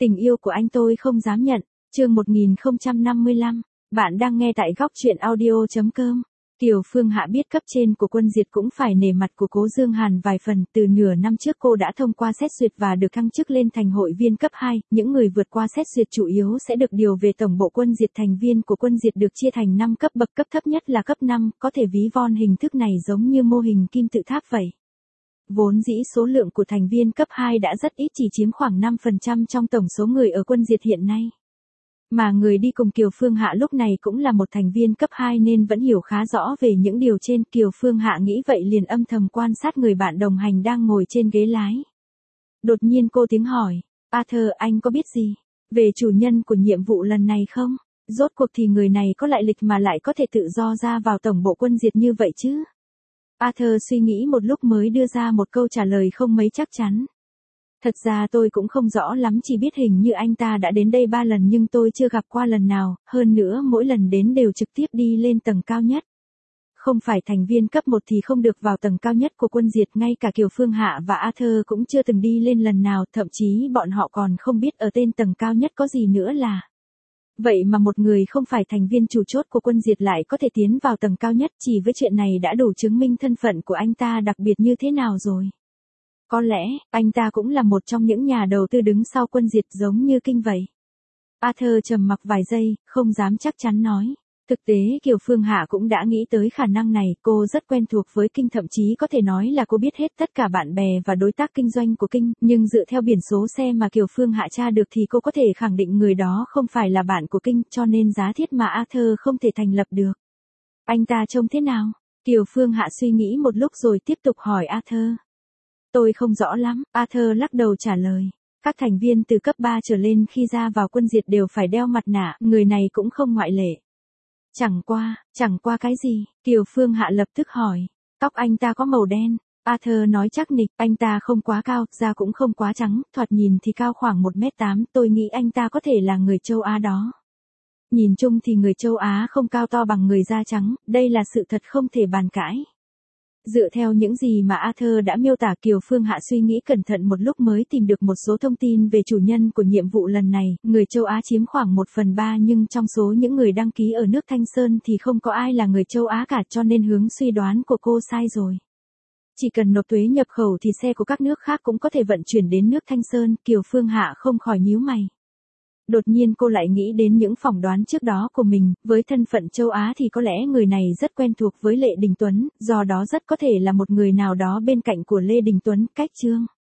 Tình yêu của anh tôi không dám nhận. Chương 1055. Bạn đang nghe tại góc truyện audio.com. Kiều Phương Hạ biết cấp trên của Quân Diệt cũng phải nể mặt của Cố Dương Hàn vài phần, từ nửa năm trước cô đã thông qua xét duyệt và được thăng chức lên thành hội viên cấp 2, những người vượt qua xét duyệt chủ yếu sẽ được điều về tổng bộ Quân Diệt. Thành viên của Quân Diệt được chia thành 5 cấp bậc, cấp thấp nhất là cấp 5, có thể ví von hình thức này giống như mô hình kim tự tháp vậy. Vốn dĩ số lượng của thành viên cấp 2 đã rất ít, chỉ chiếm khoảng 5% trong tổng số người ở Quân Diệt hiện nay. Mà người đi cùng Kiều Phương Hạ lúc này cũng là một thành viên cấp 2 nên vẫn hiểu khá rõ về những điều trên. Kiều Phương Hạ nghĩ vậy liền âm thầm quan sát người bạn đồng hành đang ngồi trên ghế lái. Đột nhiên cô tiếng hỏi, Arthur, anh có biết gì về chủ nhân của nhiệm vụ lần này không? Rốt cuộc thì người này có lại lịch mà lại có thể tự do ra vào tổng bộ Quân Diệt như vậy chứ? Arthur suy nghĩ một lúc mới đưa ra một câu trả lời không mấy chắc chắn. Thật ra tôi cũng không rõ lắm, chỉ biết hình như anh ta đã đến đây 3 lần nhưng tôi chưa gặp qua lần nào, hơn nữa mỗi lần đến đều trực tiếp đi lên tầng cao nhất. Không phải thành viên cấp 1 thì không được vào tầng cao nhất của Quân Diệt, ngay cả Kiều Phương Hạ và Arthur cũng chưa từng đi lên lần nào, thậm chí bọn họ còn không biết ở tên tầng cao nhất có gì nữa là. Vậy mà một người không phải thành viên chủ chốt của Quân Diệt lại có thể tiến vào tầng cao nhất, chỉ với chuyện này đã đủ chứng minh thân phận của anh ta đặc biệt như thế nào rồi. Có lẽ, anh ta cũng là một trong những nhà đầu tư đứng sau Quân Diệt giống như Kinh vậy. Arthur trầm mặc vài giây, không dám chắc chắn nói. Thực tế Kiều Phương Hạ cũng đã nghĩ tới khả năng này, cô rất quen thuộc với Kinh, thậm chí có thể nói là cô biết hết tất cả bạn bè và đối tác kinh doanh của Kinh, nhưng dựa theo biển số xe mà Kiều Phương Hạ tra được thì cô có thể khẳng định người đó không phải là bạn của Kinh, cho nên giá thiết mà Arthur không thể thành lập được. Anh ta trông thế nào? Kiều Phương Hạ suy nghĩ một lúc rồi tiếp tục hỏi Arthur. Tôi không rõ lắm, Arthur lắc đầu trả lời. Các thành viên từ cấp 3 trở lên khi ra vào Quân Diệt đều phải đeo mặt nạ, người này cũng không ngoại lệ. Chẳng qua cái gì? Kiều Phương Hạ lập tức hỏi. Tóc anh ta có màu đen. Arthur nói chắc nịch, anh ta không quá cao, da cũng không quá trắng, thoạt nhìn thì cao khoảng 1m8, tôi nghĩ anh ta có thể là người châu Á đó. Nhìn chung thì người châu Á không cao to bằng người da trắng, đây là sự thật không thể bàn cãi. Dựa theo những gì mà Arthur đã miêu tả, Kiều Phương Hạ suy nghĩ cẩn thận một lúc mới tìm được một số thông tin về chủ nhân của nhiệm vụ lần này. Người châu Á chiếm khoảng 1/3 nhưng trong số những người đăng ký ở nước Thanh Sơn thì không có ai là người châu Á cả, cho nên hướng suy đoán của cô sai rồi. Chỉ cần nộp thuế nhập khẩu thì xe của các nước khác cũng có thể vận chuyển đến nước Thanh Sơn. Kiều Phương Hạ không khỏi nhíu mày. Đột nhiên cô lại nghĩ đến những phỏng đoán trước đó của mình, với thân phận châu Á thì có lẽ người này rất quen thuộc với Lê Đình Tuấn, do đó rất có thể là một người nào đó bên cạnh của Lê Đình Tuấn. Cách Trương